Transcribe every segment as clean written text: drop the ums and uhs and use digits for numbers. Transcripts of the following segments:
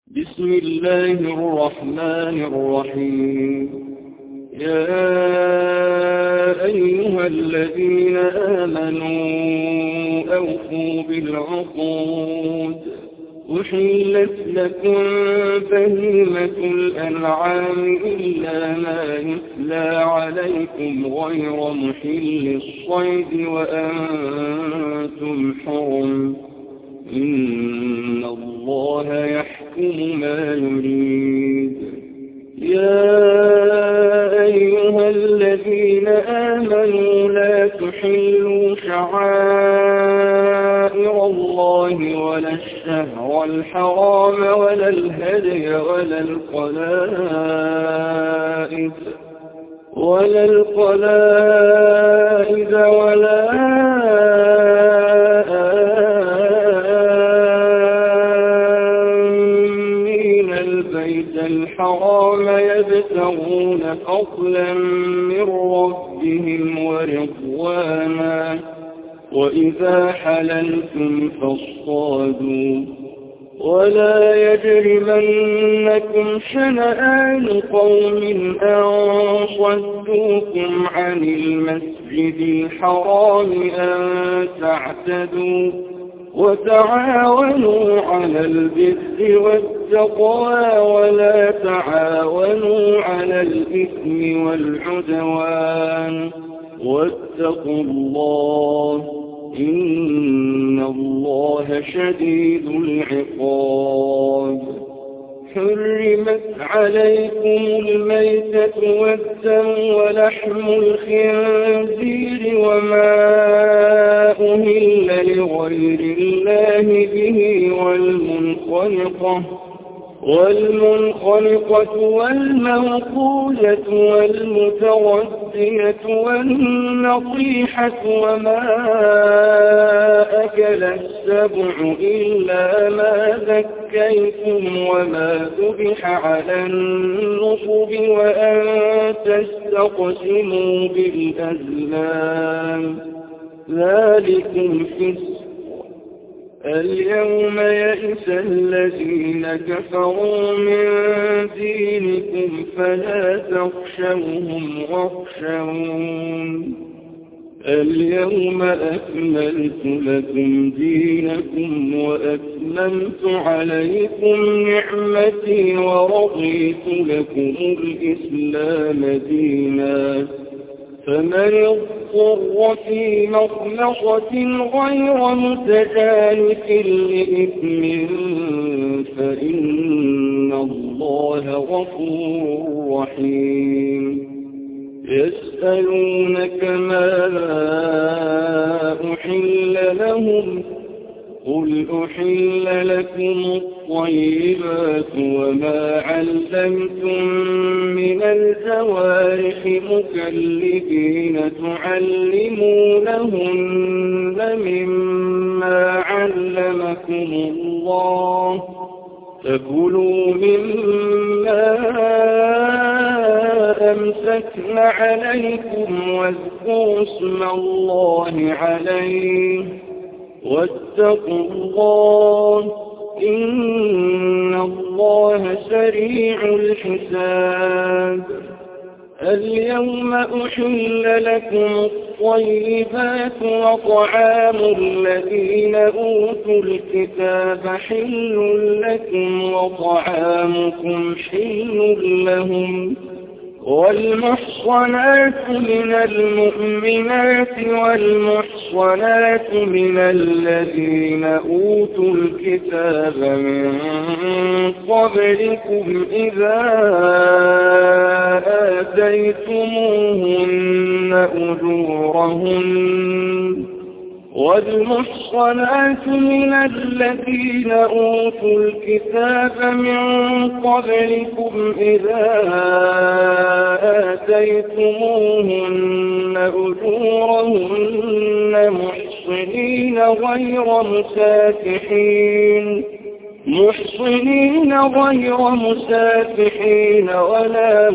بسم الله الرحمن الرحيم. يا أيها الذين آمنوا أوفوا بالعقود. أحلت لكم بهيمة الأنعام إلا ما يتلى عليكم غير محل الصيد وأنتم حرم. إن الله يحكم ما يريد. يا أيها الذين آمنوا لا تحلوا شعائر الله ولا الشهر الحرام ولا الهدي ولا القلائد ولا آمين البيت الحرام يبتغون فضلا من ربهم ورضوانا. وإذا حللتم فاصطادوا ولا يجرمنكم شنآن قوم أن صدوكم عن المسجد الحرام أن تعتدوا. وتعاونوا على البر والتقوى ولا تعاونوا على الإثم والعدوان. واتقوا الله إن الله شديد العقاب. حرمت عليكم الميتة والدم ولحم الخنزير وما أهل لغير الله به والمنخنقة والموقوذة والمتردية والنطيحة وما أكل السبع إلا ما ذكيتم وما ذبح على النصب وأن تستقسموا بالأزلام ذلكم فسق. اليوم يئس الذين كفروا من دينكم فلا تخشوهم واخشون. اليوم أكملت لكم دينكم وأتممت عليكم نعمتي ورضيت لكم الإسلام دينا. فمن اضطر في مخمصة غير متجانف لإثم فإن الله غفور رحيم. يسألونك ماذا أحل لهم قل أحل لكم الطيبات وما علمتم من الجوارح مكلبين تعلمونهن مما علمكم الله فكلوا مما أمسكن عليكم واذكروا اسم الله عليه واتقوا الله إن الله سريع الحساب. اليوم أحل لكم الطيبات وطعام الذين أوتوا الكتاب حل لكم وطعامكم حل لهم. والمحصنات من المؤمنات والمحصنات من الذين أوتوا الكتاب من قبلكم إذا آتيتموهن أجورهن. والمحصنات من الذين أوتوا الكتاب من قبلكم إذا آتيتموهن أجورهن محصنين غير مسافحين ولا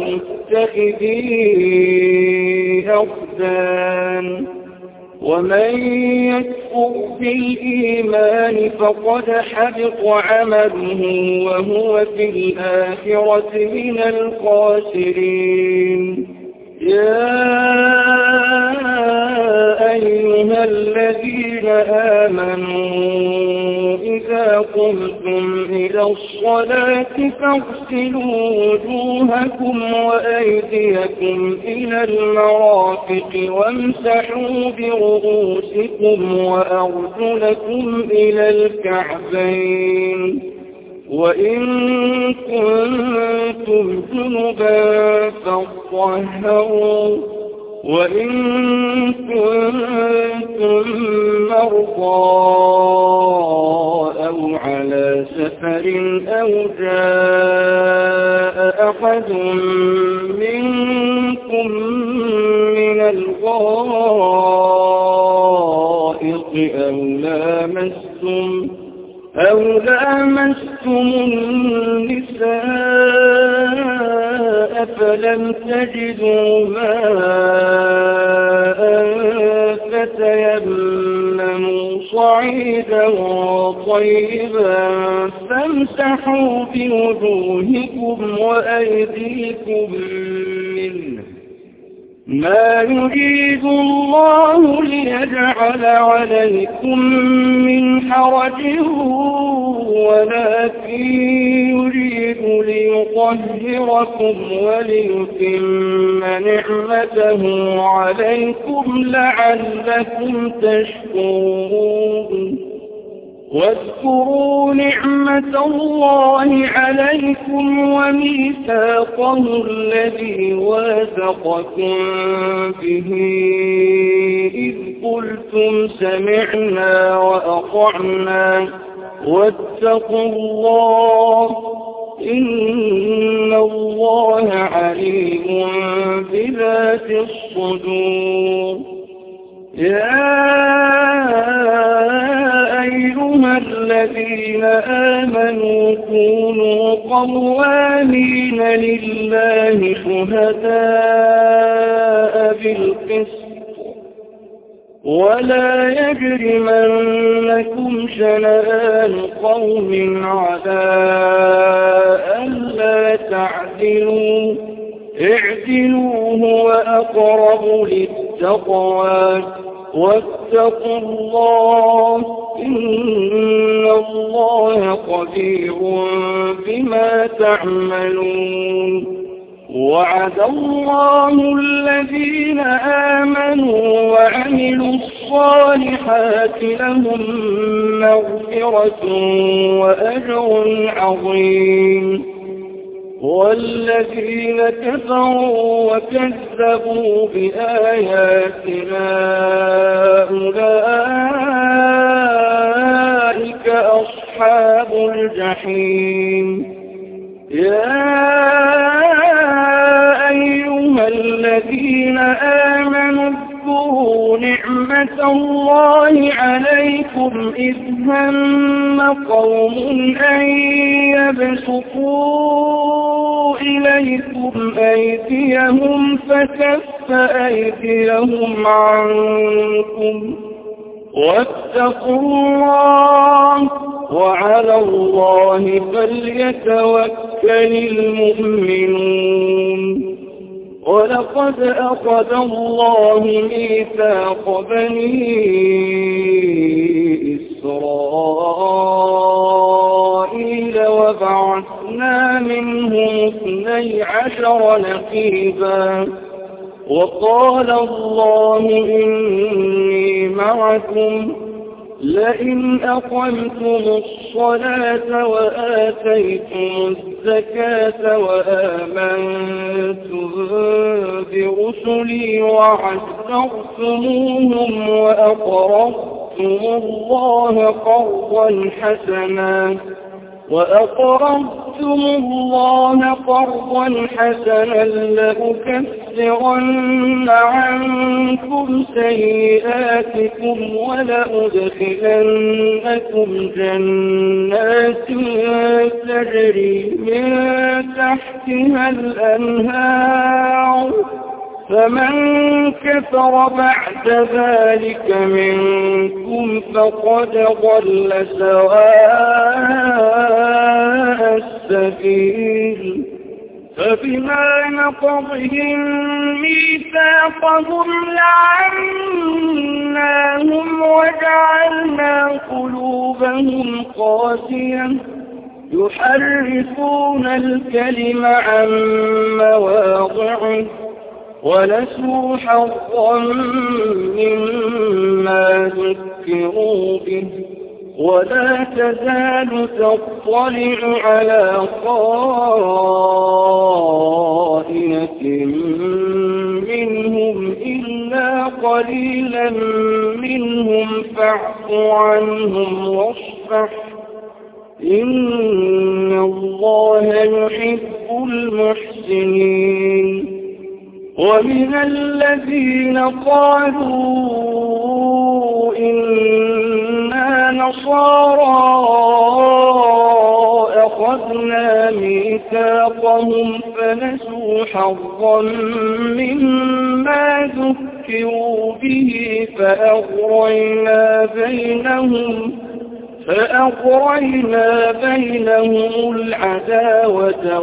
متخذي أخدان. ومن يكفر يكفر بالإيمان فقد حبط عمله وهو في الآخرة من الخاسرين. يا أيها الذين آمنوا إذا قمتم إلى الصلاة فاغسلوا وجوهكم وأيديكم إلى المرافق وامسحوا برؤوسكم وأرجلكم إلى الكعبين وإن كنتم جنبا فاطهروا وإن كنتم مرضى أو على سفر أو جاء أحد منكم من الغائط أو لامستم النساء فلم تجدوا ماء فتيمموا صعيدا طيبا فامسحوا بوجوهكم وأيديكم منه ما يريد الله ليجعل عليكم من حرج ولكن يريد ليطهركم وليتم نعمته عليكم لعلكم تشكرون. واذكروا نعمة الله عليكم وميثاقه الذي واثقكم به إذ قلتم سمعنا وأطعنا واتقوا الله إن الله عليم بذات الصدور. يا أيها الذين آمنوا كونوا قوامين لله شهداء بالقسط ولا يجرمنكم شنآن قوم على ألا تعدلوا اعدلوا هو أقرب للتقوى واتقوا الله إن الله خبير بما تعملون. وعد الله الذين آمنوا وعملوا الصالحات لهم مغفرة وأجر عظيم. والذين كفروا وكذبوا بآياتنا أولئك أصحاب الجحيم. يا أيها الذين آمنوا اذكروا نعمة الله عليكم إذ هم قوم أن يبسطوا إليكم أيديهم فكف أيديهم عنكم واتقوا الله وعلى الله فليتوكل المؤمنون. ولقد أخذ الله ميثاق بني إسرائيل وبعثنا منهم 12 نقيبا وقال الله إني معكم لئن أقمتم الصلاة وآتيتم الزكاة وآمنتم برسلي وعزرتموهم وأقرضتم الله قرضا حسنا لأكفرن عنكم سيئاتكم ولأدخلنكم جنات تجري من تحتها الأنهار فمن كفر بعد ذلك منكم فقد ضل سواء السبيل فبما نقضهم ميثاقهم لعناهم وجعلنا قلوبهم قاسية يحرفون الكلم عن مواضعه ونسوا حظا مما ذكروا به ولا تزال تطلع على خائنة منهم إلا قليلا منهم فاعف عنهم واصفح إن الله يحب المحسنين ومن الذين قالوا إنا نصارى أخذنا ميثاقهم فنسوا حظا مما ذكروا به فأغرينا بينهم العداوة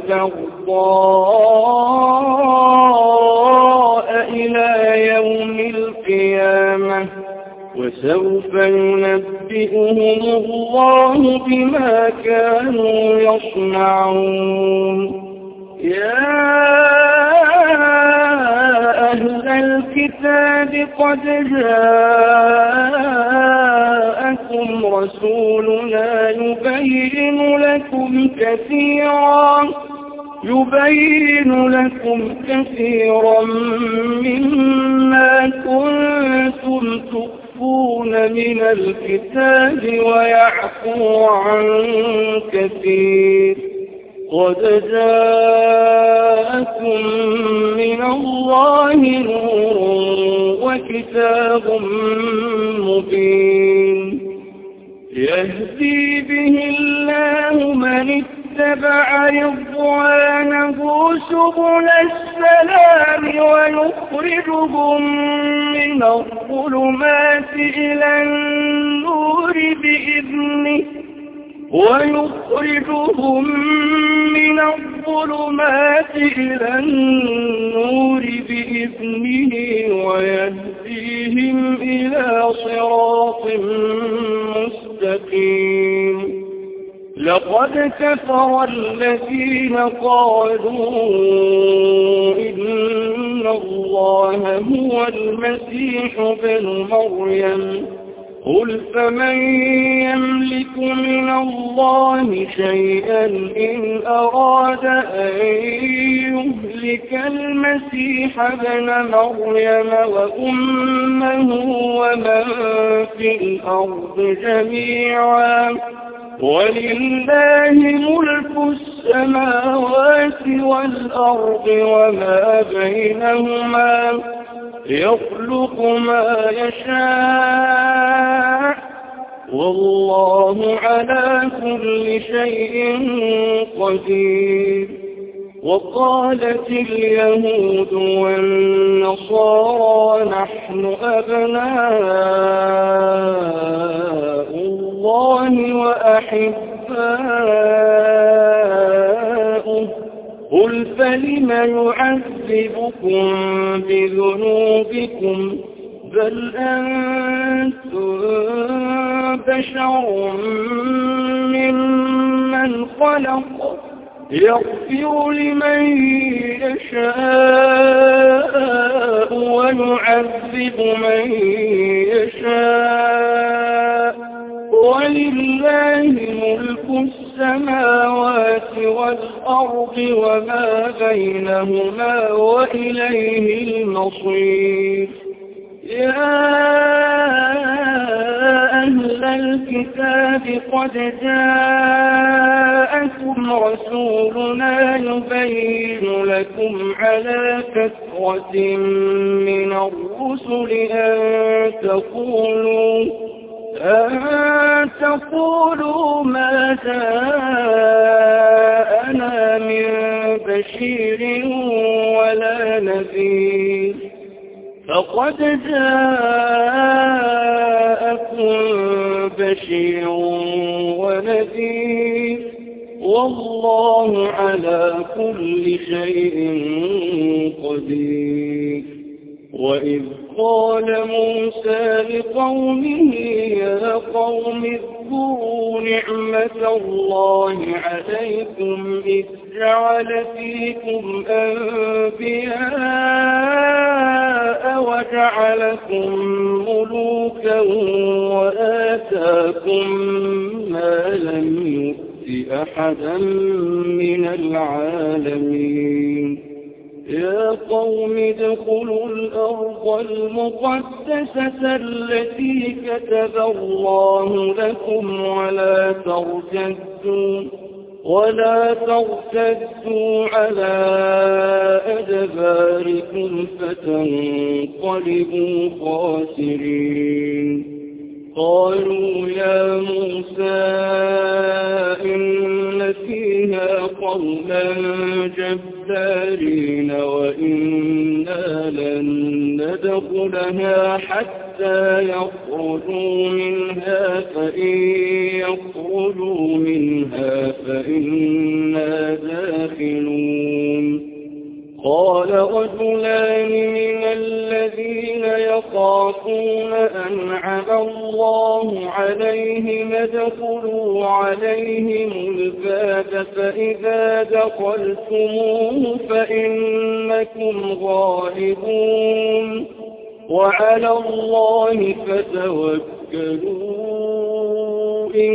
والبغضاء إلى يوم القيامة وسوف ينبئهم الله بما كانوا يصنعون يا أهل الكتاب قد جاءكم رسولنا يبين لكم كثيرا مما كنتم تخفون من الكتاب ويعفو عن كثير قد جاءكم من الله نور وكتاب مبين يهدي به الله من اتبع رضوانه سبل السلام ويخرجهم من الظلمات إلى النور بإذنه ويهديهم إلى صراط مستقيم لقد كفر الذين قالوا إن الله هو المسيح ابن مريم قل فمن يملك من الله شيئا إن أراد أن يهلك المسيح ابن مريم وأمه ومن في الأرض جميعا ولله ملك السماوات والأرض وما بينهما يخلق ما يشاء والله على كل شيء قدير وقالت اليهود والنصارى نحن أبناء الله وأحباؤه قل فلم يعذبكم بذنوبكم بل أنتم بشر ممن خلق يغفر لمن يشاء ويعذب من يشاء ولله ملك السماوات والأرض وما بينهما وإليه المصير يا أهل الكتاب قد جاءكم رسولنا يبين لكم على فترة من الرسل أن تقولوا ما جاءنا من بشير ولا نذير فقد جاءكم بشير ونذير والله على كل شيء قدير وإذ قال موسى لقومه يا قوم اذكروا نعمة الله عليكم إذ جعل فيكم أنبياء وجعلكم ملوكا وآتاكم ما لم يؤت أحدا من العالمين يا قوم ادخلوا الأرض المقدسة التي كتب الله لكم ولا ترتدوا على أدباركم فتنقلبوا خاسرين قالوا يا موسى إن فيها قوما جبارين وإنا لن ندخلها حتى يخرجوا منها فإن يخرجوا منها فإنا داخلون قال رجلان من الذين يخافون أنعم الله عليهم ادخلوا عليهم الباب فإذا دخلتموه فإنكم غالبون وعلى الله فتوكلوا إن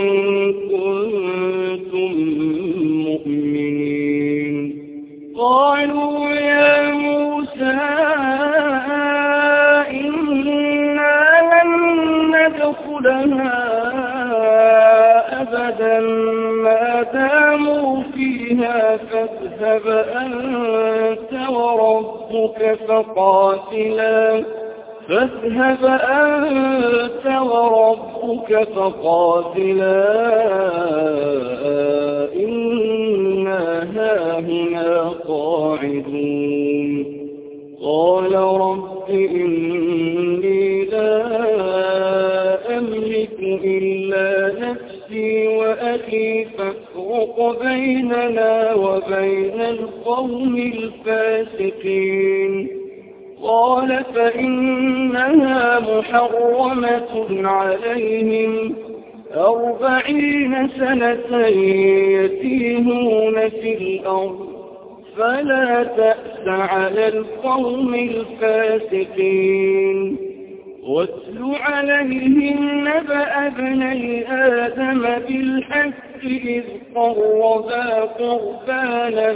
كنتم مؤمنين قالوا يا موسى إنا لن ندخلها أبدا ما داموا فيها فاذهب أنت وربك فقاتلا إنا هاهنا قاعدون قال رب إني لا أملك إلا نفسي وأخي فافرق بيننا وبين القوم الفاسقين قال فإنها محرمة عليهم 40 سنة يتيهون في الأرض فلا تأس على القوم الفاسقين واتل عليهم نبأ ابني آدم بالحق إذ قربا قربانا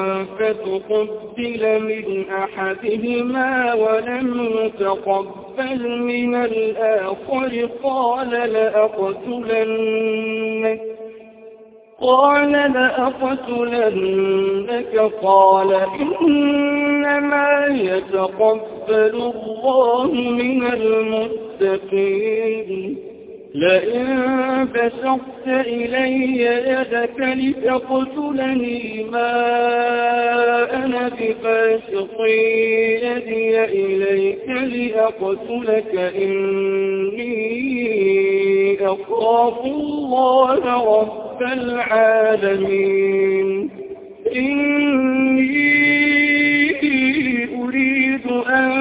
فتقبل من أحدهما ولم يتقبل من الآخر قال لأقتلنك قال إنما يتقبل الله من المتقين لئن بسطت إلي يدك لتقتلني ما أنا بباسط يدي إليك لأقتلك إني أخاف الله رب العالمين إني أريد أن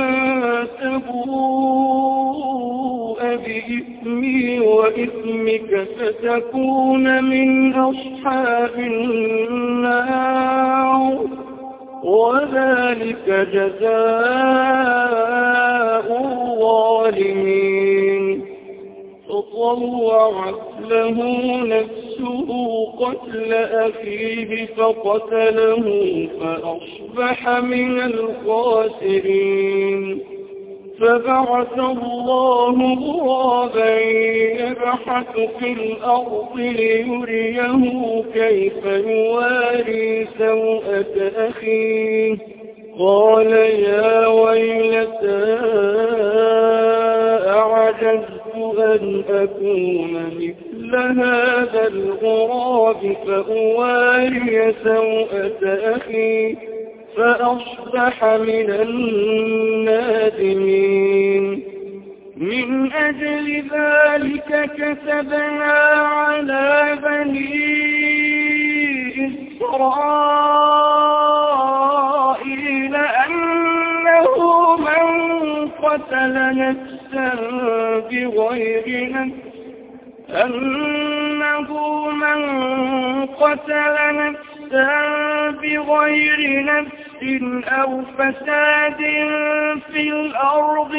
تبوء بإثمي وإثمك فتكون من أصحاب النار وذلك جزاء الظالمين فطوعت له نفسه قتل أخيه فقتله فأصبح من الخاسرين فبعث الله غرابا يبحث في الأرض ليريه كيف يواري سوءة أخيه قال يا ويلتى أعجزت أن أكون مثل هذا الغراب فأواري سوءة أخي فأصبح من النادمين. من أجل ذلك كتبنا على بني إسرائيل أنه من قتل نفسا بغير نفس أو فساد في الأرض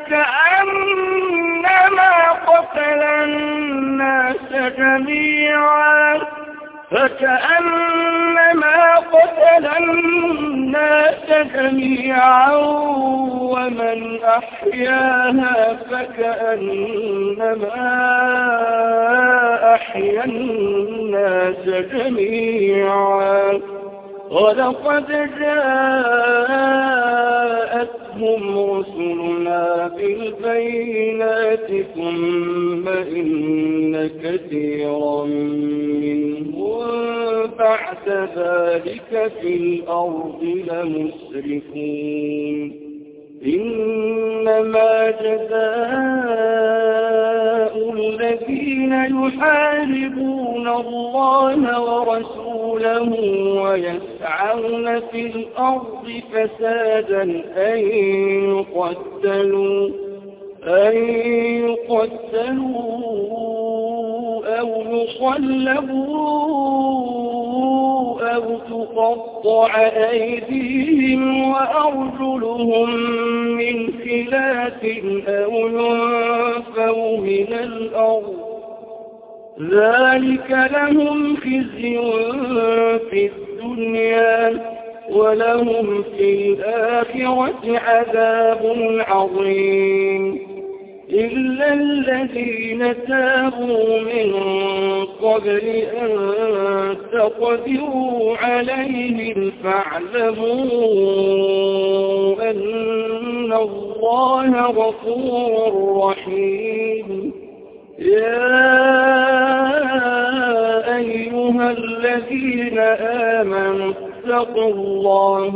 فكأنما قتل الناس جميعا ومن أحياها فكأنما أحيا الناس جميعا. ولقد جاءتهم رسلنا بالبينات ثم إن كثيرا منهم بعد ذلك في الأرض لمسرفون. إنما جزاء الذين يحاربون الله ورسوله ويسعون في الأرض فسادا أن يقتلوا أو يصلبوا أو تقطع أيديهم وأرجلهم من خلاف أو ينفوا من الأرض. ذلك لهم خزي في الدنيا ولهم في الآخرة عذاب عظيم. إلا الذين تابوا من قبل أن تقدروا عليهم فاعلموا أن الله غفور رحيم. يا أيها الذين آمنوا اتقوا الله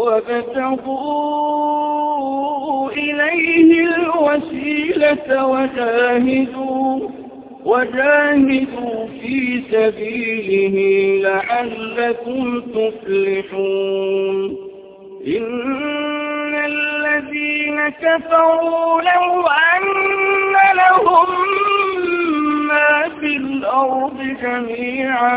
وابتغوا إليه الوسيلة وجاهدوا في سبيله لعلكم تفلحون. إن الذين كفروا لو أن لهم ما في الأرض جميعا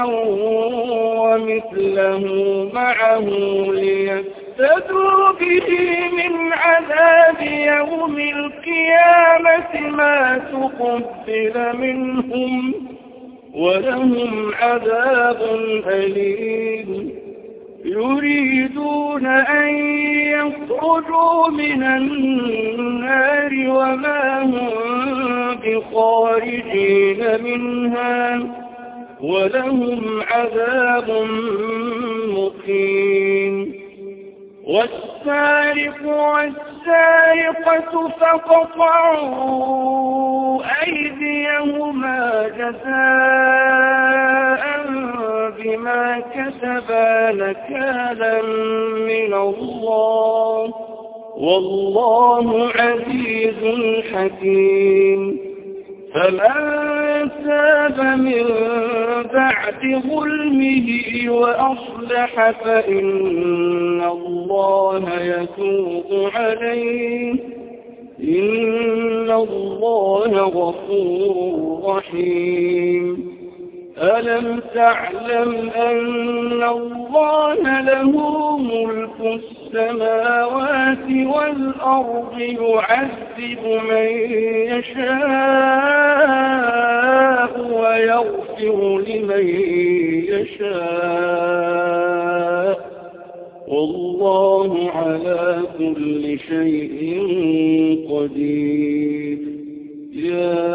ومثله معه ليفتدوا به من عذاب يوم القيامة ما تقبل منهم ولهم عذاب أليم. يريدون أن يخرجوا من النار وما هم بخارجين منها ولهم عذاب مقيم. والسارق والسارقة فاقطعوا أيديهما جزاء بما كسبا نكالا من الله والله عزيز حكيم. فمن تاب من بعد ظلمه وأصلح فإن الله يتوب عليه إن الله غفور رحيم. ألم تعلم أن الله له ملك السماوات والأرض يعذب من يشاء ويغفر لمن يشاء والله على كل شيء قدير. يا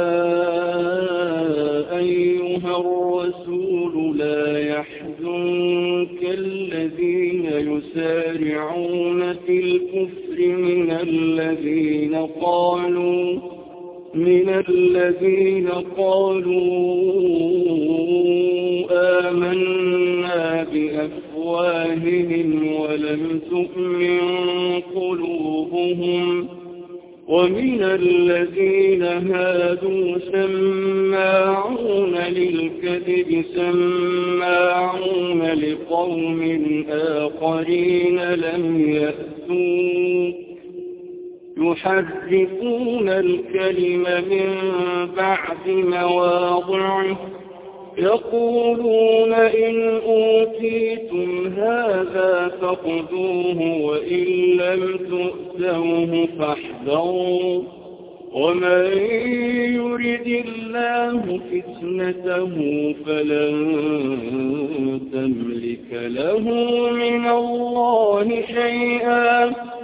أيها الرسول لا يحزنك الذين يسارعون في الكفر من الذين قالوا آمنا بأفواههم ولم تؤمن قلوبهم ومن الذين هادوا سماعون للكذب سماعون لقوم آخرين لم يأتوك يحرفون الكلم من بعد مواضعه يقولون إن أوتيتم هذا فخذوه وإن لم تؤتوه فاحذروا ومن يرد الله فتنته فلن تملك له من الله شيئا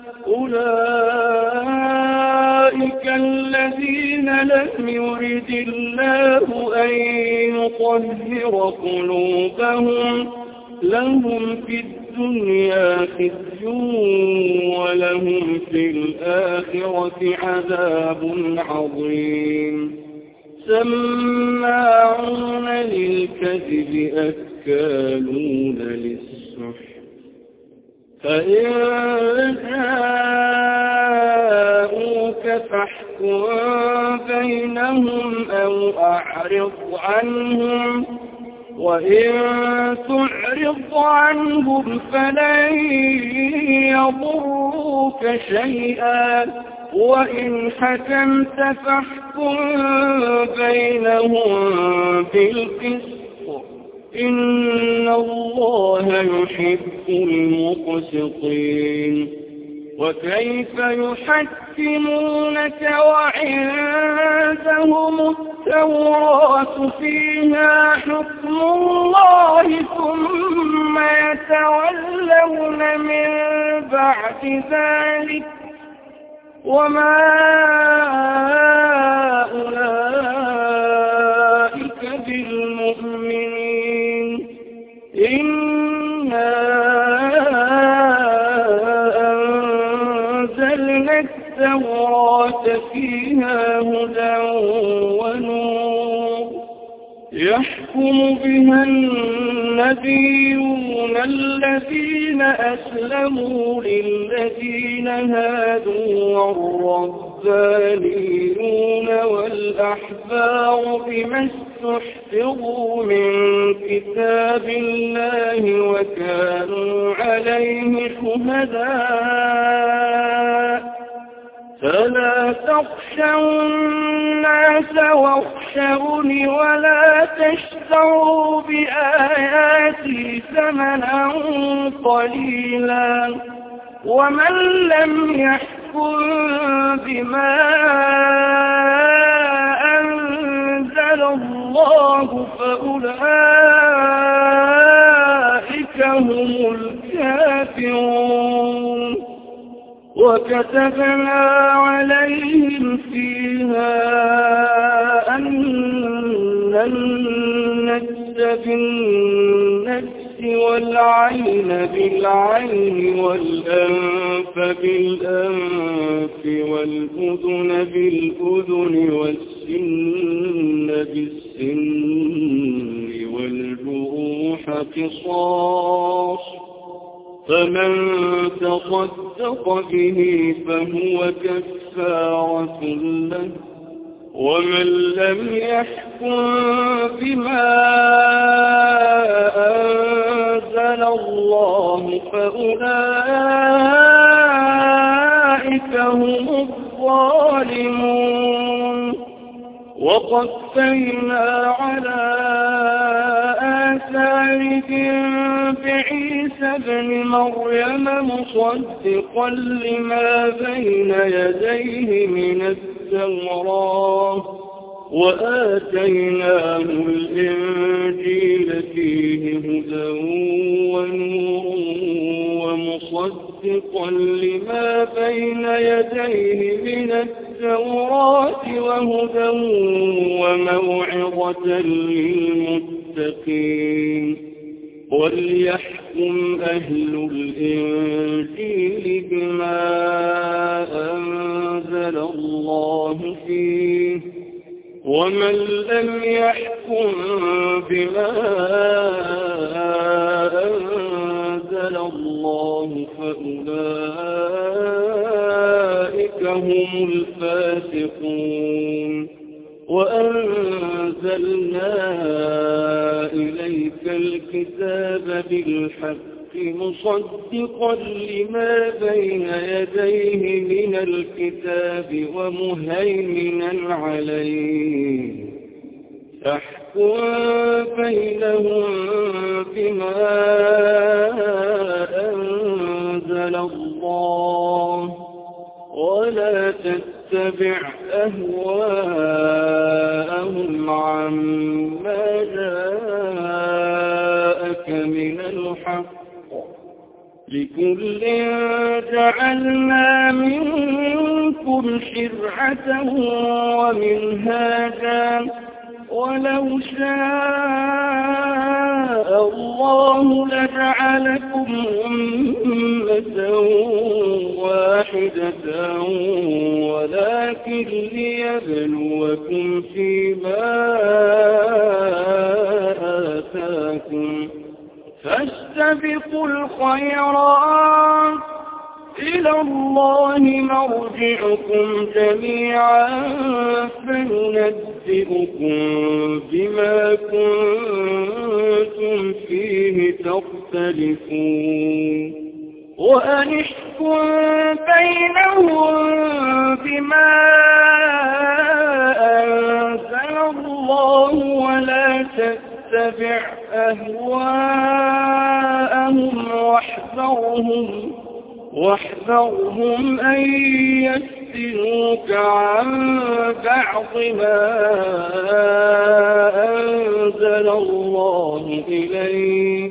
أولئك الذين لم يرد الله أن يطهر قلوبهم لهم في الدنيا خزي ولهم في الآخرة عذاب عظيم سماعون للكذب أكالون للسحت فإن جاءوك فاحكم بينهم أو أعرض عنهم وإن تعرض عنهم فلن يضروك شيئا وإن حكمت فاحكم بينهم بالقسط إن الله يحب المقسطين وكيف يحكمونك وعندهم التوراة فيها حكم الله ثم يتولون من بعد ذلك وما أولئك بالمؤمنين إنا أنزلنا التوراة فيها هدى ونور يحكم بها النبيون الذين أسلموا للذين هادوا والربانيون والأحبار بما استحفظوا من كتاب الله وكانوا عليه شهداء فلا تخشوا الناس واخشوني ولا تشتروا بآياتي ثمنا قليلا ومن لم يحكم بما أنزل الله فأولئك هم الكافرون وكتبنا عليهم فيها أن النفس بالنفس والعين بالعين والأنف بالأنف والأذن بالأذن والسن بالسن والجروح قصاص فمن تصدق به فهو كفارة له ومن لم يحكم بما أنزل الله فأولئك هم الظالمون وقفينا على آثارهم بعيسى ابن مريم مصدقا لما بين يديه من التوراة وآتيناه الإنجيل فيه هدى ونور ومصدقا لما بين يديه من التوراة وهدى وموعظة للمتقين وليحكم أهل الإنجيل بما أنزل الله فيه ومن لم يحكم بما وأولئك هم الفاسقون وأنزلنا إليك الكتاب بالحق مصدقا لما بين يديه من الكتاب ومهيمنا عليه فاحكم بينهم بما أنزل الله ولا تتبع أهواءهم عما جاءك من الحق لكل جعلنا منكم شرعة ومنهاجا ولو شاء الله لجعلكم أمة واحدة ولكن ليبلوكم فيما آتاكم فاستبقوا الخيرات إلى الله مرجعكم جميعا فينبئكم بما كنتم فيه تختلفون وأن احكم بينهم بما أنزل الله ولا تتبع أهواءهم واحذرهم أن يفتنوك عن بعض ما أنزل الله إليك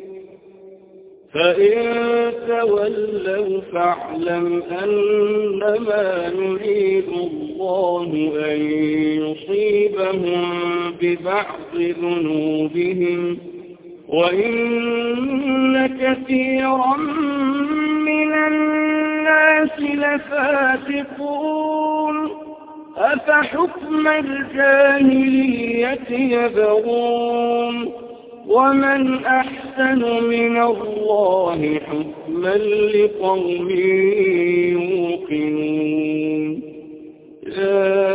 فإن تولوا فاعلم أنما يريد الله أن يصيبهم ببعض ذنوبهم وإن كثيرا من الناس لفاسقون أفحكم الجاهلية يبغون ومن أحسن من الله حكما لقوم يوقنون يا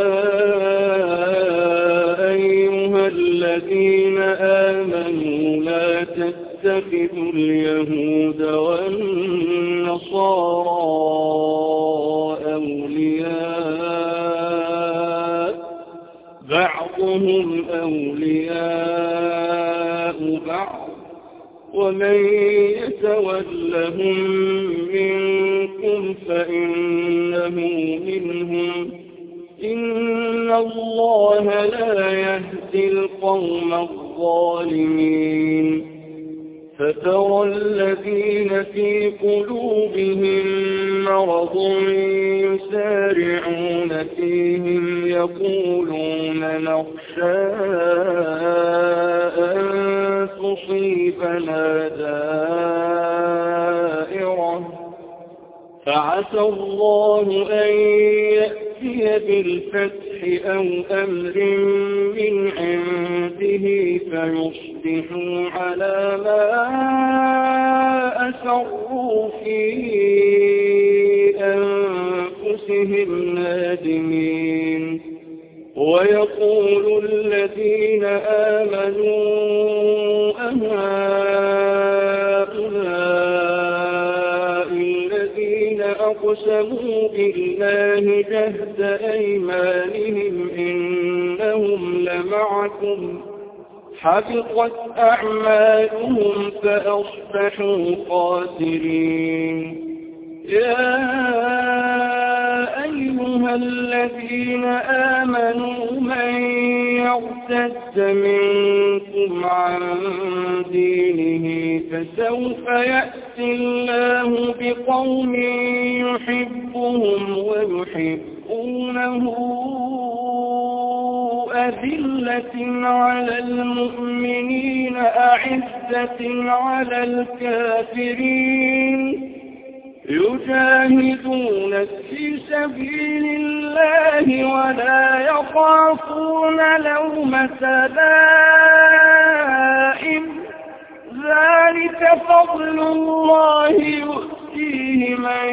أيها الذين آمنوا لا تتخذوا اليهود والنصارى أولياء بعضهم أولياء بعض ومن يتولهم منكم فإنه منهم إن الله لا يهدي القوم الظالمين فترى الذين في قلوبهم مرض يسارعون فيهم يقولون نخشى أن تصيبنا دائرة فعسى الله أن يأتي بالفتح أو أمر من عنده فيصبحوا على ما أسروا في أنفسهم نادمين ويقول الذين آمنوا أهؤلاء الذين أقسموا بالله جهد أيمانهم إنهم لمعكم حبطت أعمالهم فأصبحوا خاسرين يا أيها الذين آمنوا من يرتد منكم عن دينه فسوف يأتي الله بقوم يحبهم ويحبونه أذلة على المؤمنين أعزة على الكافرين يجاهدون في سبيل الله ولا يخافون لومة لائم ذلك فضل الله يؤتيه يؤتيه من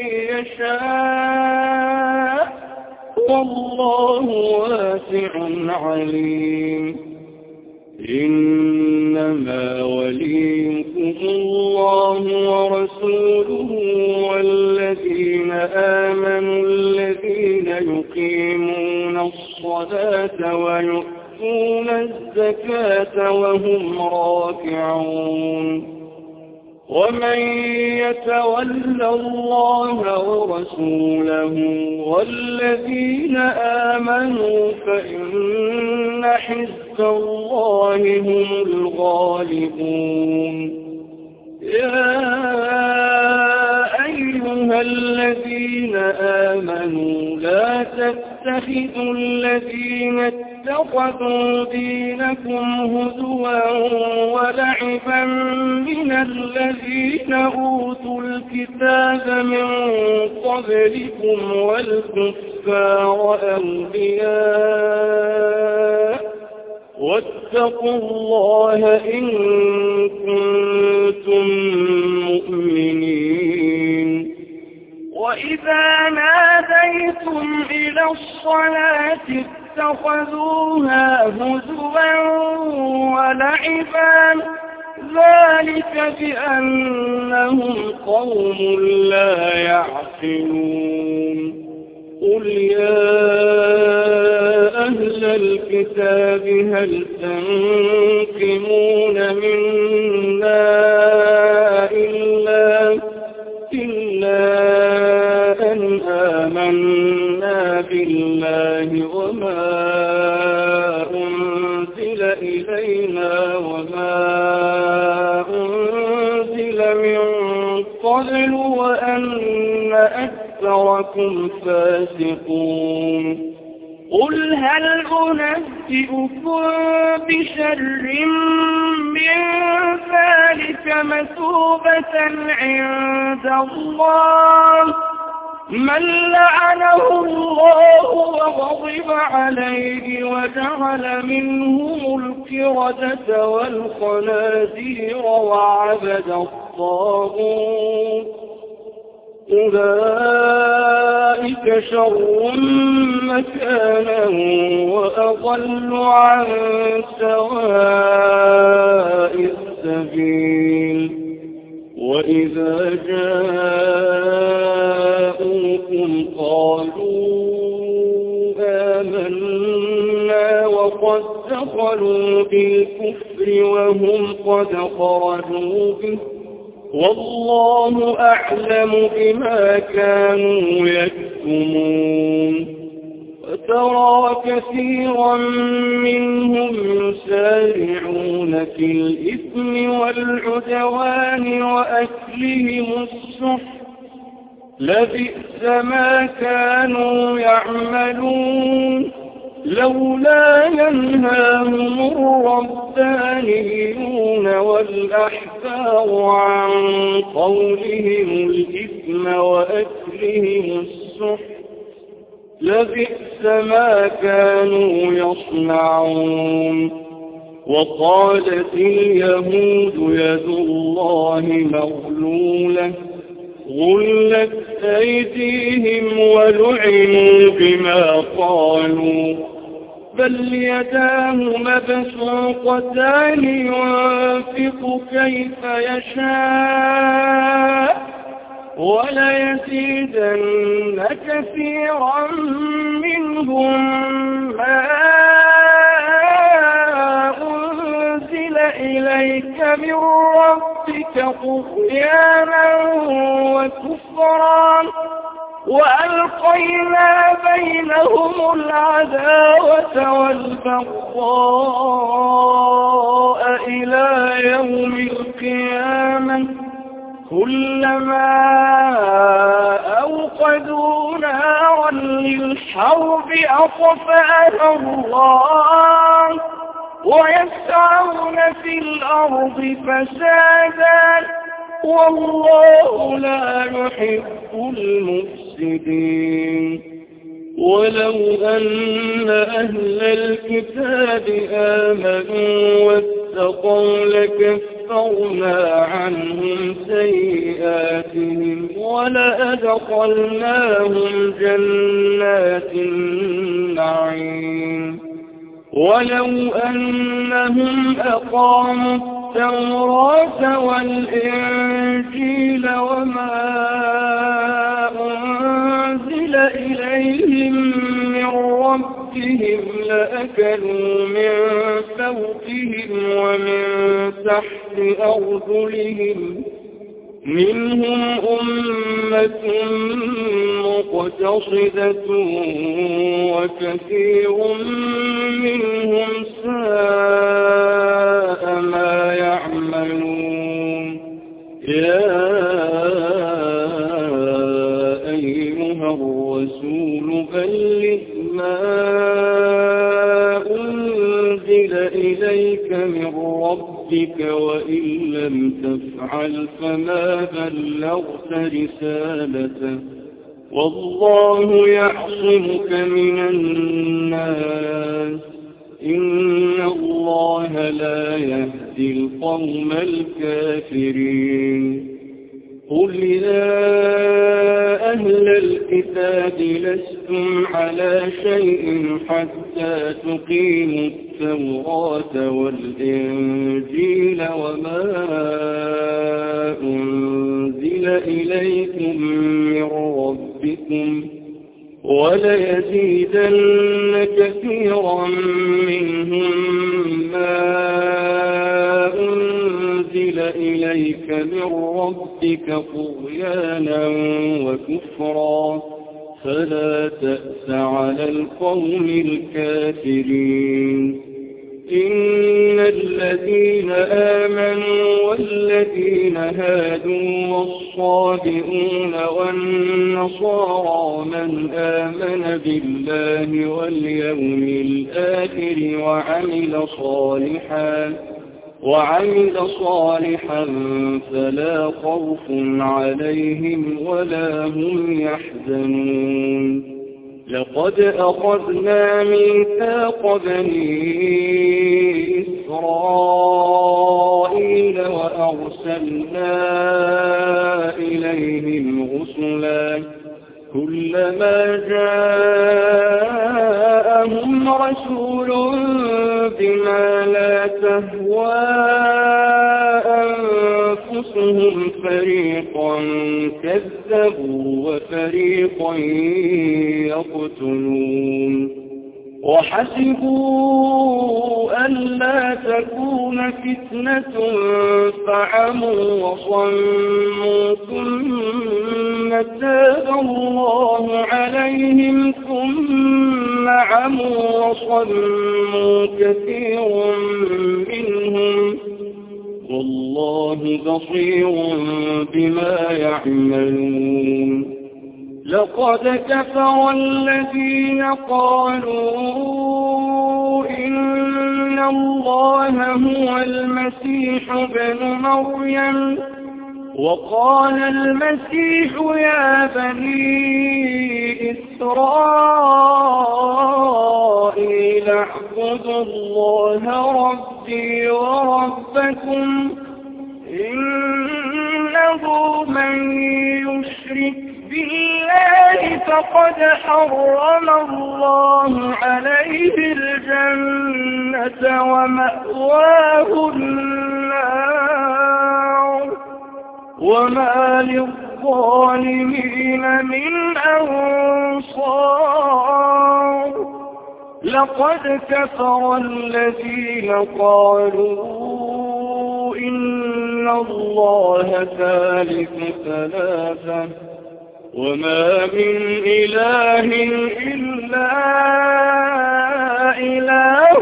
يشاء والله واسع عليم إنما وليكم الله ورسوله والذين آمنوا الذين يقيمون الصلاة ويؤتون الزكاة وهم راكعون ومن يتول الله ورسوله والذين آمنوا فإن حزب الله هم الغالبون يا أيها الذين آمنوا لا تتخذوا الذين اتخذوا دينكم هزوا ولعبا من الذين أوتوا الكتاب من قبلكم والكفار أولياء واتقوا الله إن كنتم مؤمنين وإذا ناديتم إلى الصلاة اتخذوها هزوا ولعبا ذلك بأنهم قوم لا يعقلون قل يا أهل الكتاب هل تنقمون منا إلا أن آمنا بالله وما أنزل إلينا وما أنزل من قبل وأن أكثركم فاسقون قل هل أنبئكم بشر من ذلك مثوبة عند الله من لعنه الله وغضب عليه وجعل منهم القردة والخنازير وعبد الطاغوت أولئك شر مكانا وأضل عن سواء السبيل وإذا جاءوكم قالوا آمنا وقد دخلوا بالكفر وهم قد خرجوا به والله أعلم بما كانوا يكتمون وترى كثيرا منهم يسارعون في الإثم والعدوان وأكلهم السحت لبئس ما كانوا يعملون لولا ينهاهم الربانيون والأحبار عن قولهم الإثم وأكلهم السحت لبئس ما كانوا يصنعون وقالت اليهود يد الله مغلولة غلت أيديهم ولعنوا بما قالوا بل يداه مبسوطتان ينفق كيف يشاء وليزيدن كثيرا منهم ما أنزل إليك من ربك طغيانا وكفرا وألقينا بينهم العداوة والبغضاء إلى يوم القيامة كلما أوقدوا نارا للحرب أطفأها الله ويسعون في الأرض فسادا والله لا يحب المفسدين ولو أن أهل الكتاب آمنوا واتقوا لكفروا لكفرنا عنهم سيئاتهم ولأدخلناهم جنات النعيم ولو أنهم أقاموا التوراة والإنجيل وما أنزل إليهم من ربهم لأكلوا من فوقهم ومن تحت أرجلهم منهم أمة مقتصدة وكثير منهم ساء ما يعملون يا أيها الرسول بلغ ما أنزل إليك من ربك وإن لم تفعل فما بلغت رسالته والله يعصمك من الناس إن الله لا يهدي القوم الكافرين قل يا أهل الكتاب لستم على شيء حتى تقيموا التوراة والإنجيل وما أنزل إليكم من ربكم وليزيدن كثيرا منهم ما أنزل إليك من ربك طغيانا وكفرا فلا تأس على القوم الكافرين إن الذين آمنوا والذين هادوا والصابئون والنصارى من آمن بالله واليوم الآخر وعمل صالحا فلا خوف عليهم ولا هم يحزنون لقد أخذنا ميثاق بني إسرائيل وأرسلنا إليهم رسلا كلما جاءهم رسول بما لا تهوى أنفسهم فريقا كذبوا وفريقا يقتلون وحسبوا ألا تكون فتنة فعموا وصموا ثم تاب الله عليهم ثم عموا وصموا كثير منهم والله بصير بما يعملون لقد كفر الذين قالوا إن الله هو المسيح ابن مريم وقال المسيح يا بني إسرائيل اعبدوا الله ربي وربكم إنه من يشرك بالله فقد حرم الله عليه الجنة ومأواه النار وما للظالمين من أنصار لقد كفر الذين قالوا إن الله ثالث ثلاثة وما من إله إلا إله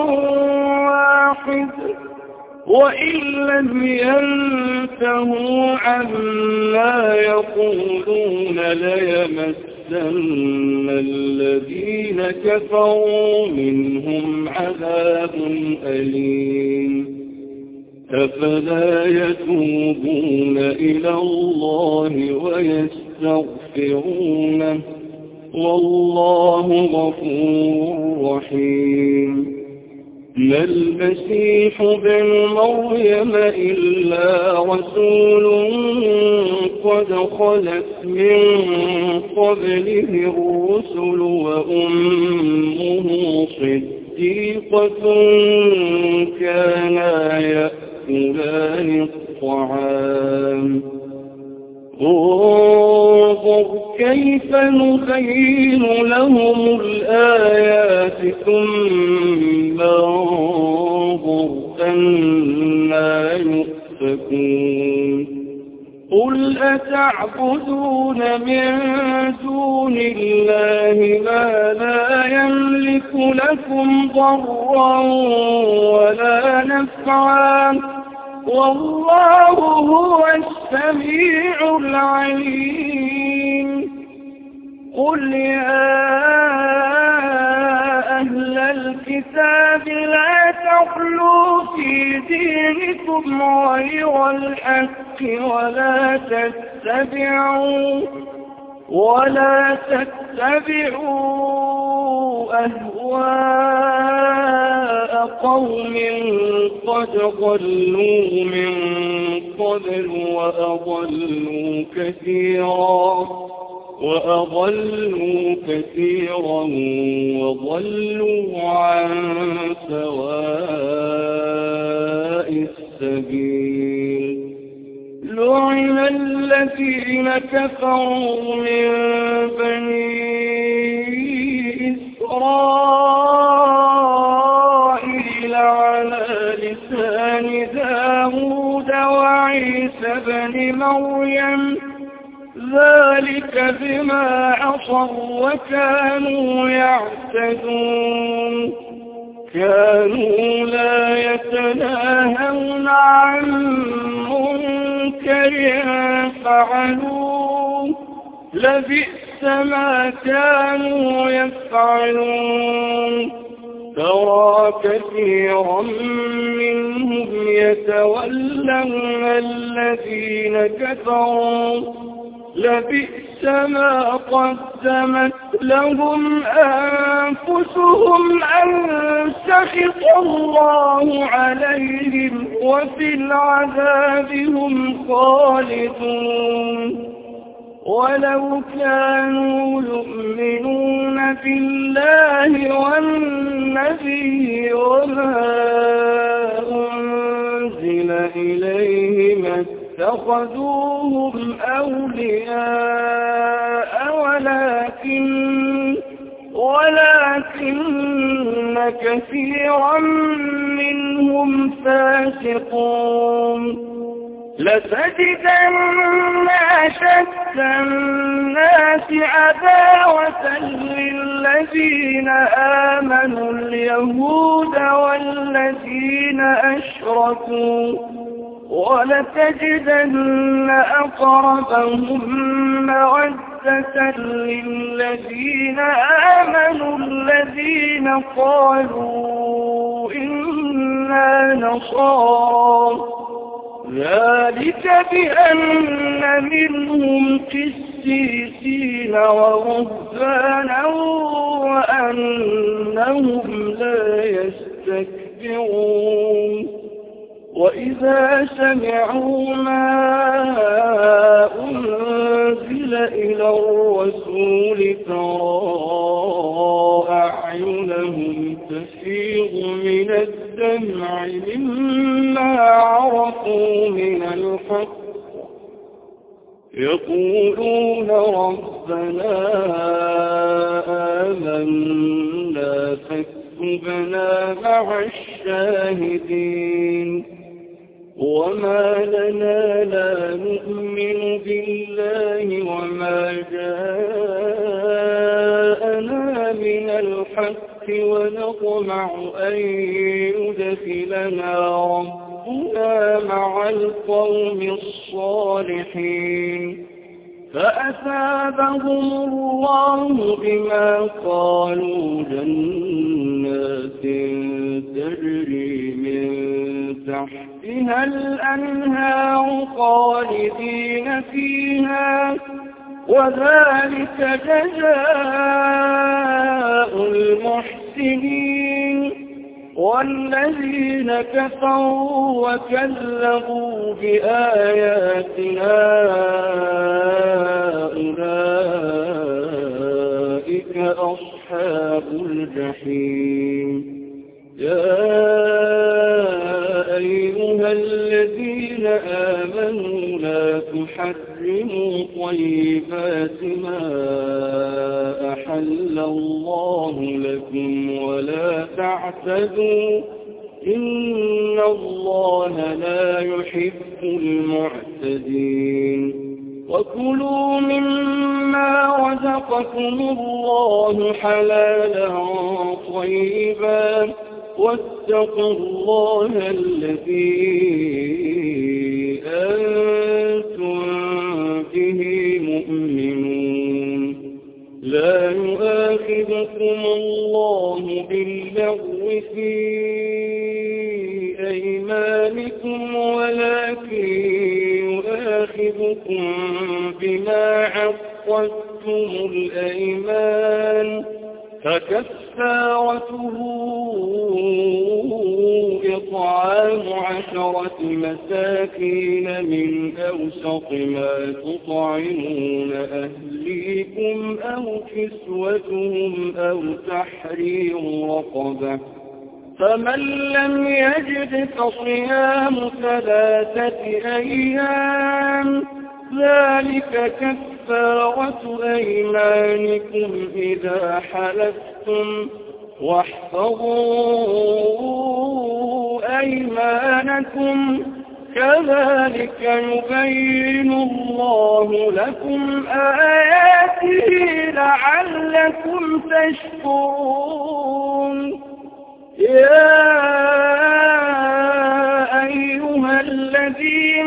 واحد وإن لم ينتهوا عما يقولون ليمسن الذين كفروا منهم عذاب أليم أفلا يتوبون إلى الله ويستغفرونه والله غفور رحيم ما المسيح ابن مريم إلا رسول قد خلت من قبله الرسل وأمه صديقة كانا يأكلان الطعام انظر كيف نبين لهم الآيات ثم انظر أنى يؤفكون قل أتعبدون من دون الله ما لا يملك لكم ضرا ولا نفعا والله هو السميع العليم قل يا أهل الكتاب لا تغلوا في دينكم غير الحق ولا تتبعوا أهواء قوم قد ضلوا من قبل وأضلوا كثيرا وضلوا عن سواء السبيل لعن الذين كفروا من بني إسرائيل على لسان داود وعيسى بن مريم ذلك بما عصوا وكانوا يعتدون كانوا لا يتناهون عن منكر فعلوه لبئس ما كانوا يفعلون ترى كثيرا منهم يتولون الذين كفروا لبئس ما قدمت لهم أنفسهم أن سخط الله عليهم وفي العذاب هم خالدون ولو كانوا يؤمنون بالله والنبي وما أنزل إليه ما اتخذوهم أولياء ولكن كثيرا منهم فاسقون لتجدن أشد الناس عداوة للذين آمنوا اليهود والذين أشركوا ولتجدن أقربهم مودة للذين آمنوا الذين قالوا إنا نصارى ذلك بأن منهم قسيسين ورهبانا وأنهم لا يستكبرون وإذا سمعوا ما أنزل إلى الرسول ترى أعينهم تفيض من الدمع مما عرفوا من الحق يقولون ربنا آمنا فاكتبنا مع الشاهدين وما لنا لا نؤمن بالله وما جاءنا من الحق ونطمع أن يدخلنا ربنا مع القوم الصالحين فأثابهم الله بما قالوا جنات تجري من تحتها الأنهار خالدين فيها وذلك جزاء المحسنين والذين كفروا وكذبوا بآياتنا أولئك أصحاب الجحيم. يا أيها الذين آمنوا لا تحرموا طيبات ما أحل الله لكم ولا تعتدوا إن الله لا يحب المعتدين. وكلوا مما رزقكم الله حلالا طيبا واتقوا الله الذي أنتم به مؤمنون. لا يؤاخذكم الله باللغو في أيمانكم ولكن يؤاخذكم بما عقدتم الأيمان فكفارته إطعام 10 مساكين من أوسط ما تطعمون أهليكم أو كسوتهم أو تحرير رقبة. فمن لم يجد فصيام 3 أيام ذلك كفارة أيمانكم إذا حلفتم واحفظوا أيمانكم كذلك يبين الله لكم آياته لعلكم تشكرون. يا أيها الذين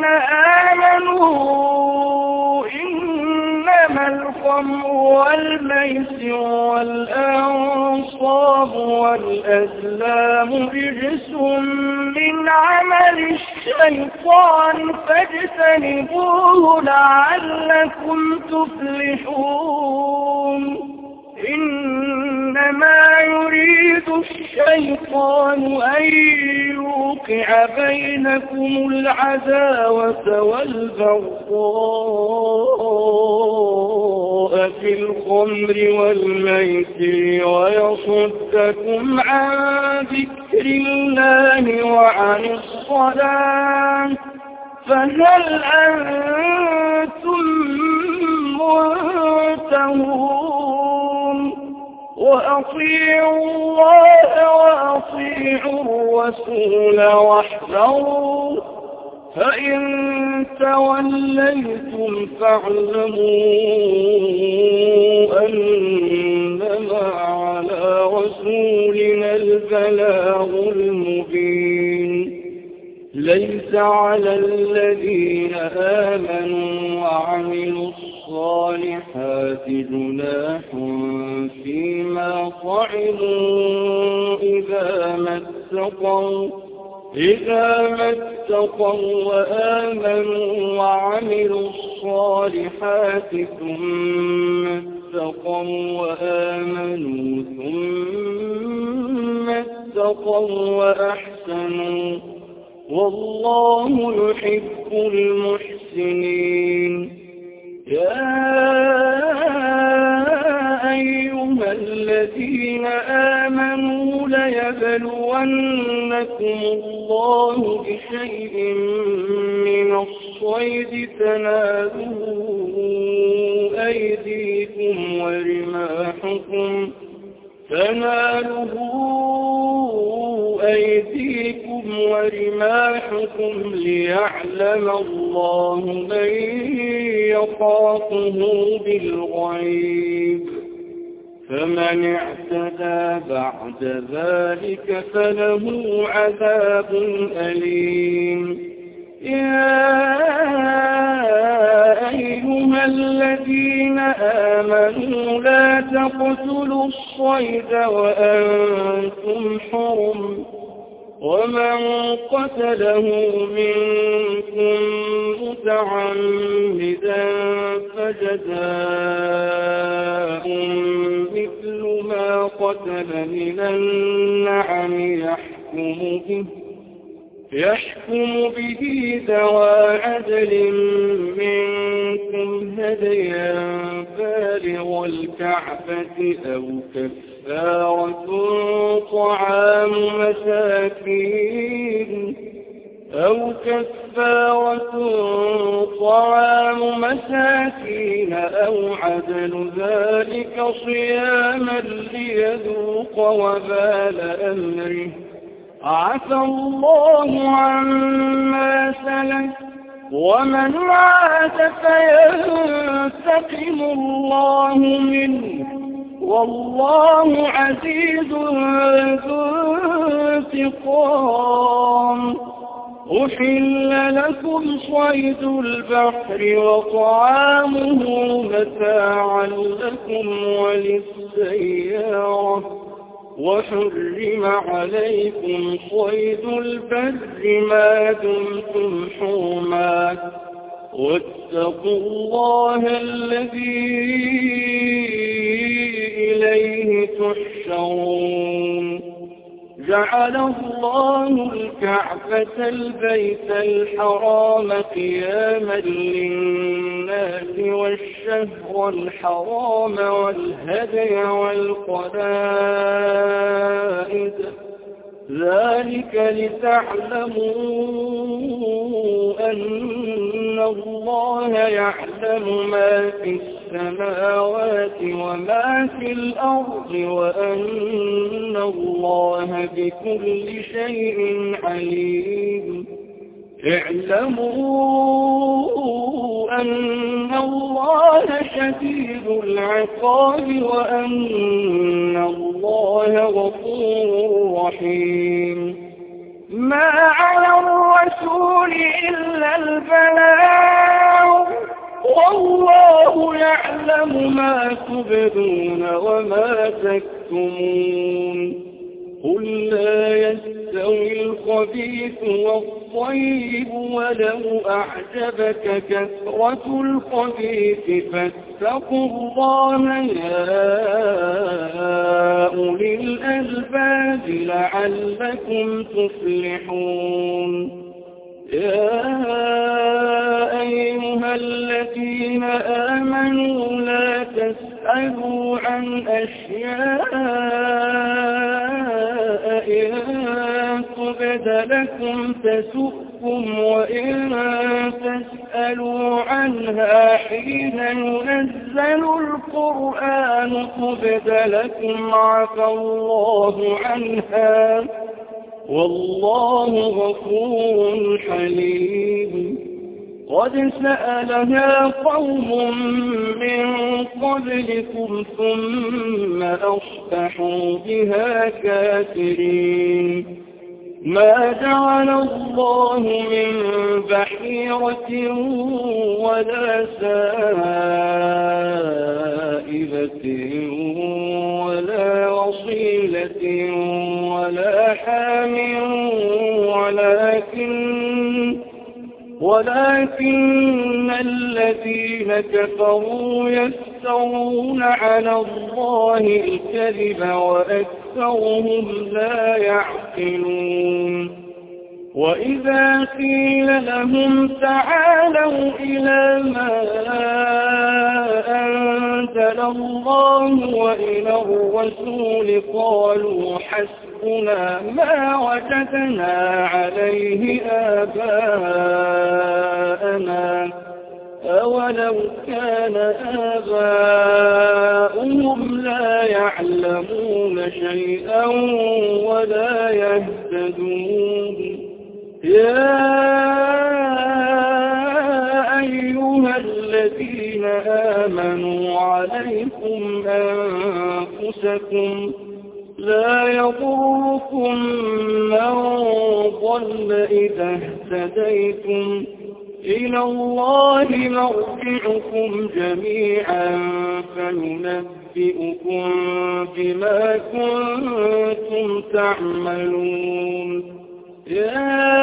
آمنوا إنما الخمر والميسر والأنصاب والأزلام رجس من عمل الشيطان فاجتنبوه لعلكم تفلحون. إنما يريد الشيطان أن يوقع بينكم العداوة والبغضاء في الخمر والميسر ويصدكم عن ذكر الله وعن الصلاة فهل أنتم منتهون؟ وأطيعوا الله وأطيعوا الرسول واحذروا فإن توليتم فاعلموا أنما على رسولنا البلاغ المبين. ليس على الذين آمنوا وعملوا الصالحات جناح فيما طعموا إذا ما اتقوا وآمنوا وعملوا الصالحات ثم اتقوا وآمنوا ثم اتقوا وأحسنوا والله يحب المحسنين. يا أيها الذين آمنوا ليبلونكم الله بشيء من الصيد تناله أيديكم ورماحكم ليعلم الله من يخافه بالغيب فمن اعتدى بعد ذلك فله عذاب أليم. يا أيها الذين آمنوا لا تقتلوا الصيد وأنتم حرم ومن قتله منكم متعمدا فجزاء مثل ما قتل من النعم يحكم يحكم به ذوى عدل منكم هديا بالغ الكعبة أو كفارة طعام مساكين أو عدل ذلك صياما ليذوق وبال أمره عفى الله عما سلف ومن عاد فينتقم الله منه والله عزيز ذو انتقام. أحل لكم صيد البحر وطعامه متاعا لكم وللسيارة وحرم عليكم صيد البر ما دمتم حرما واتقوا الله الذي إليه تحشرون. جعل الله الكعبة البيت الحرام قياما للناس والشهر الحرام والهدي والقلائد ذلك لتعلموا أن الله يعلم ما في السماوات وما في الأرض وأن الله بكل شيء عليم. اعلموا أن الله شديد العقاب وأن الله غفور رحيم. ما على الرسول إلا البلاغ والله يعلم ما تبدون وما تكتمون. قل لا يستوي الخبيث والطيب ولو أعجبك كثرة الخبيث فاتقوا الله يا أولي الألباب لعلكم تفلحون. يا أيها الذين آمنوا لا تسألوا عن أشياء إن تبد لكم تسؤكم وإن تسألوا عنها حين ينزل القرآن تبد لكم عفى الله عنها والله غفور حليم. قد سألها قوم من قبلكم ثم أصبحوا بها كافرين. ما جعل الله من بحيرة ولا سائبة ولا وصيلة ولا حام ولكن الذين كفروا يفترون على الله الكذب وأكثرهم لا يعقلون. وإذا قيل لهم تعالوا إلى ما أنزل الله وإلى الرسول قالوا حسبنا ما وجدنا عليه آباءنا أولو كان آباؤهم لا يعلمون شيئا ولا يهتدون. يا أيها الذين آمنوا عليكم أنفسكم لا يضركم من ضل إذا اهتديتم إلى الله مرجعكم جميعا فينبئكم بما كنتم تعملون. يا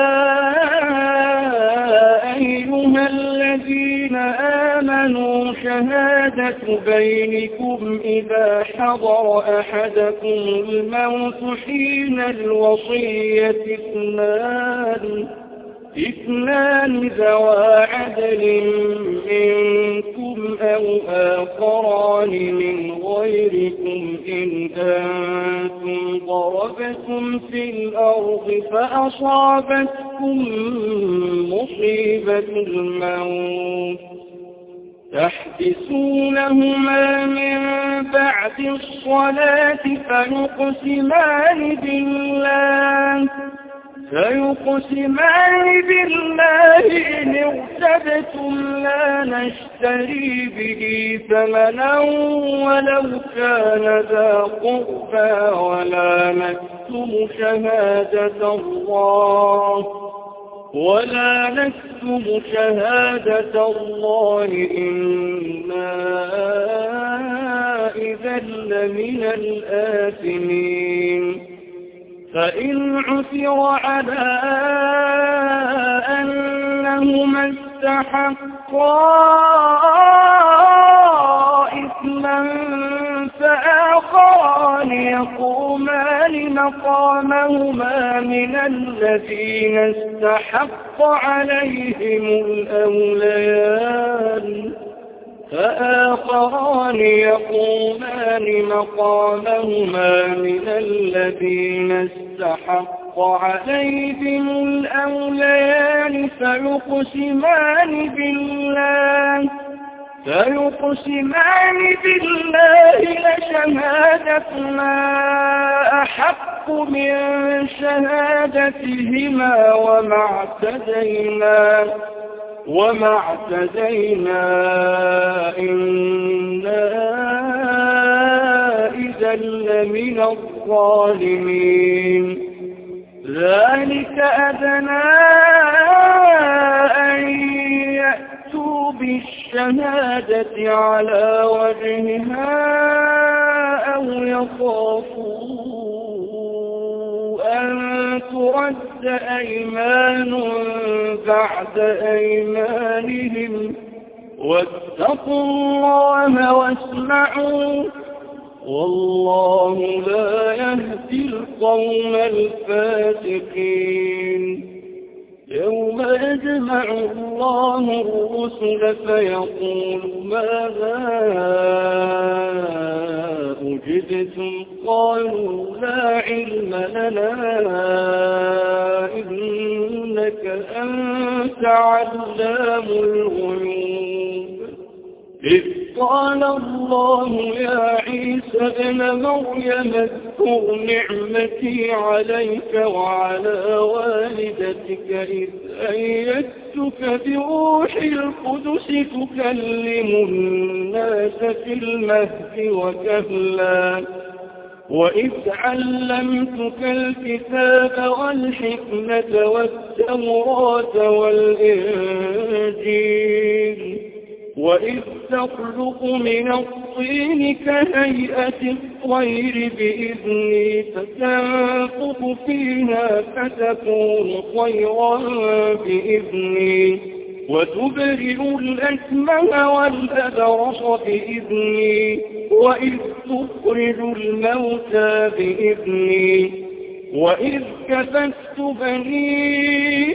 أيها الذين آمنوا شهادة بينكم إذا حضر أحدكم الموت حين الوصية اثنان ذوى عدل منكم أو آخران من غيركم إن أنتم ضربتم في الأرض فأصابتكم مصيبة الموت تحبسونهما من بعد الصلاة فيقسمان بالله إن ارتبتم لا نشتري به ثمنا ولو كان ذا قربى ولا نكتم شهادة الله إنا إذا لمن الآثمين فإن عثر على أنهما استحقا إثما فآخران يقومان مقامهما من الذين استحق عليهم الأوليان فيقسمان بالله لشهادتنا أحق من شهادتهما وما اعتدينا إنا إذا لمن الظالمين ذلك أدنى أن يأتوا بالشهادة على وجهها أو يخافوا أن ترد أيمان بعد أيمانهم واتقوا الله واسمعوا والله لا يهدي القوم الفاسقين يوم يجمع الله الرسل فيقول ماذا أجبتم قالوا لا علم لنا إنك أنت علام الغيوب إذ قال الله يا عيسى ابن مريم اذكر نعمتي عليك وعلى والدتك إذ أيدتك بروح القدس تكلم الناس في المهد وكهلا وإذ علمتك الكتاب والحكمة والتوراة والإنجيل وإذ تخلق من الطين كهيئة الطير بإذني فتنفخ فيها فتكون طيرا بإذني وتبرئ الأكمه والأبرص بإذني وإذ تخرج الموتى بإذني وإذ كففت بني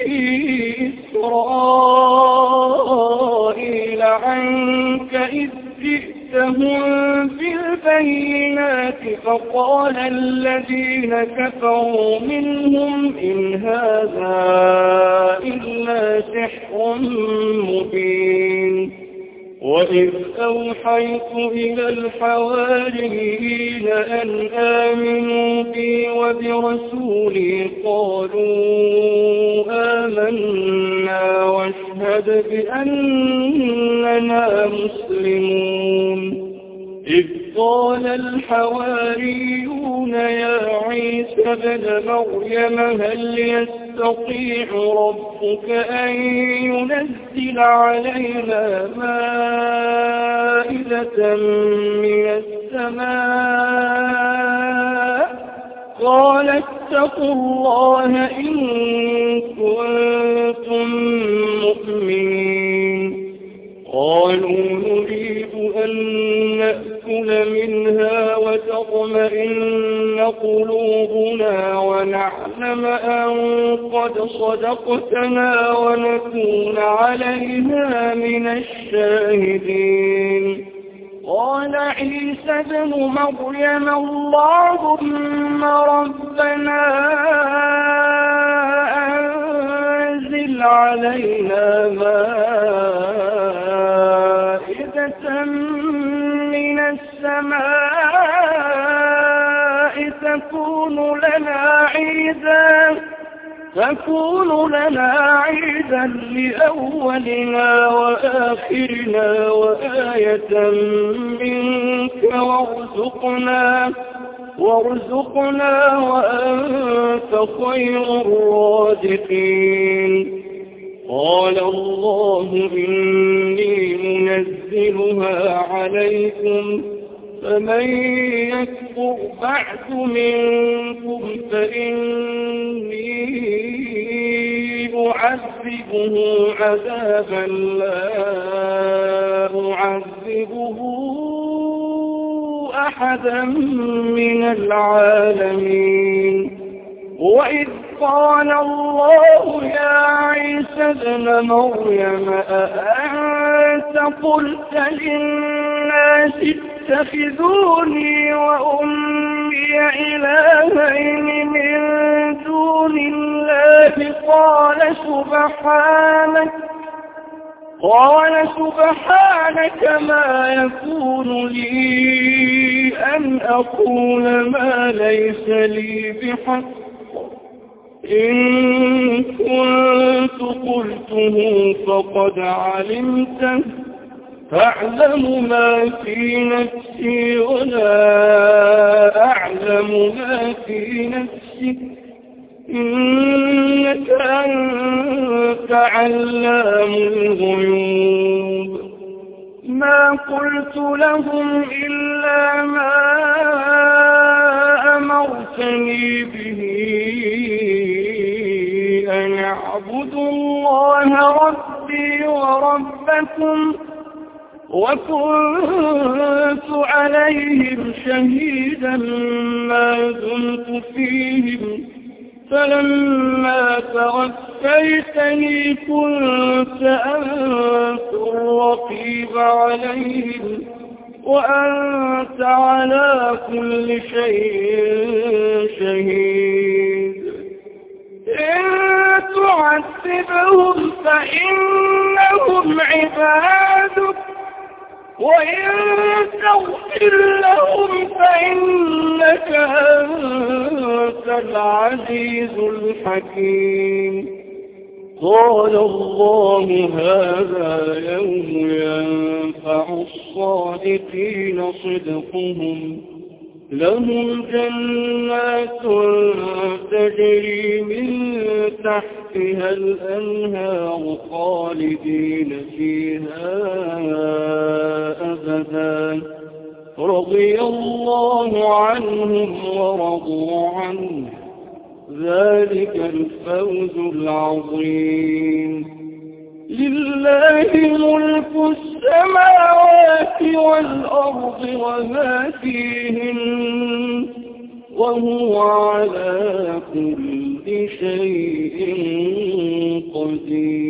إسرائيل عنك إذ جئتهم بالبينات فقال الذين كفروا منهم إن هذا إلا سحر مبين وإذ أوحيت إلى الحواريين أن آمنوا بي وبرسولي قالوا آمنا واشهد بأننا مسلمون إذ قال الحواريون يا عيسى ابن مريم هل يستطيع ربك أن ينزل علينا مائدة من السماء قال واتقوا الله إن كنتم مؤمنين. قالوا نريد أن نأكل منها وتطمئن قلوبنا ونعلم أن قد صدقتنا ونكون عليها من الشاهدين. قال عيسى ابن مريم اللهم ربنا أنزل علينا مائدة من السماء تكون لنا عيدا لأولنا وآخرنا وآية منك وارزقنا وأنت خير الرازقين. قال الله إني منزلها عليكم فمن يكفر بعد منكم فإني أعذبه عذابا لا أعذبه أحدا من العالمين. وإذ قال الله يا عيسى ابن مريم أأنت قلت للناس اتخذوني وأمي إلهين من دون الله قال سبحانك ما يكون لي أن أقول ما ليس لي بحق إن كنت قلته فقد علمته تعلم ما في نفسي ولا أعلم ما في نفسك إنك أنت علام الغيوب. ما قلت لهم إلا ما أمرتني به أن اعبدوا الله ربي وربكم وكنت عليهم شهيدا ما دمت فيهم فلما توفيتني كنت أنت الرقيب عليهم وأنت على كل شيء شهيد. إن تعذبهم فإنهم عبادك وإن تغفر لهم فإنك أنت العزيز الحكيم. قال الله هذا يوم ينفع الصادقين صدقهم لهم جنات تجري من تحتها الأنهار خالدين فيها أبدا رضي الله عنهم ورضوا عنه ذلك الفوز العظيم. لله ملك السماوات والأرض وما فيهن وهو على كل شيء قدير.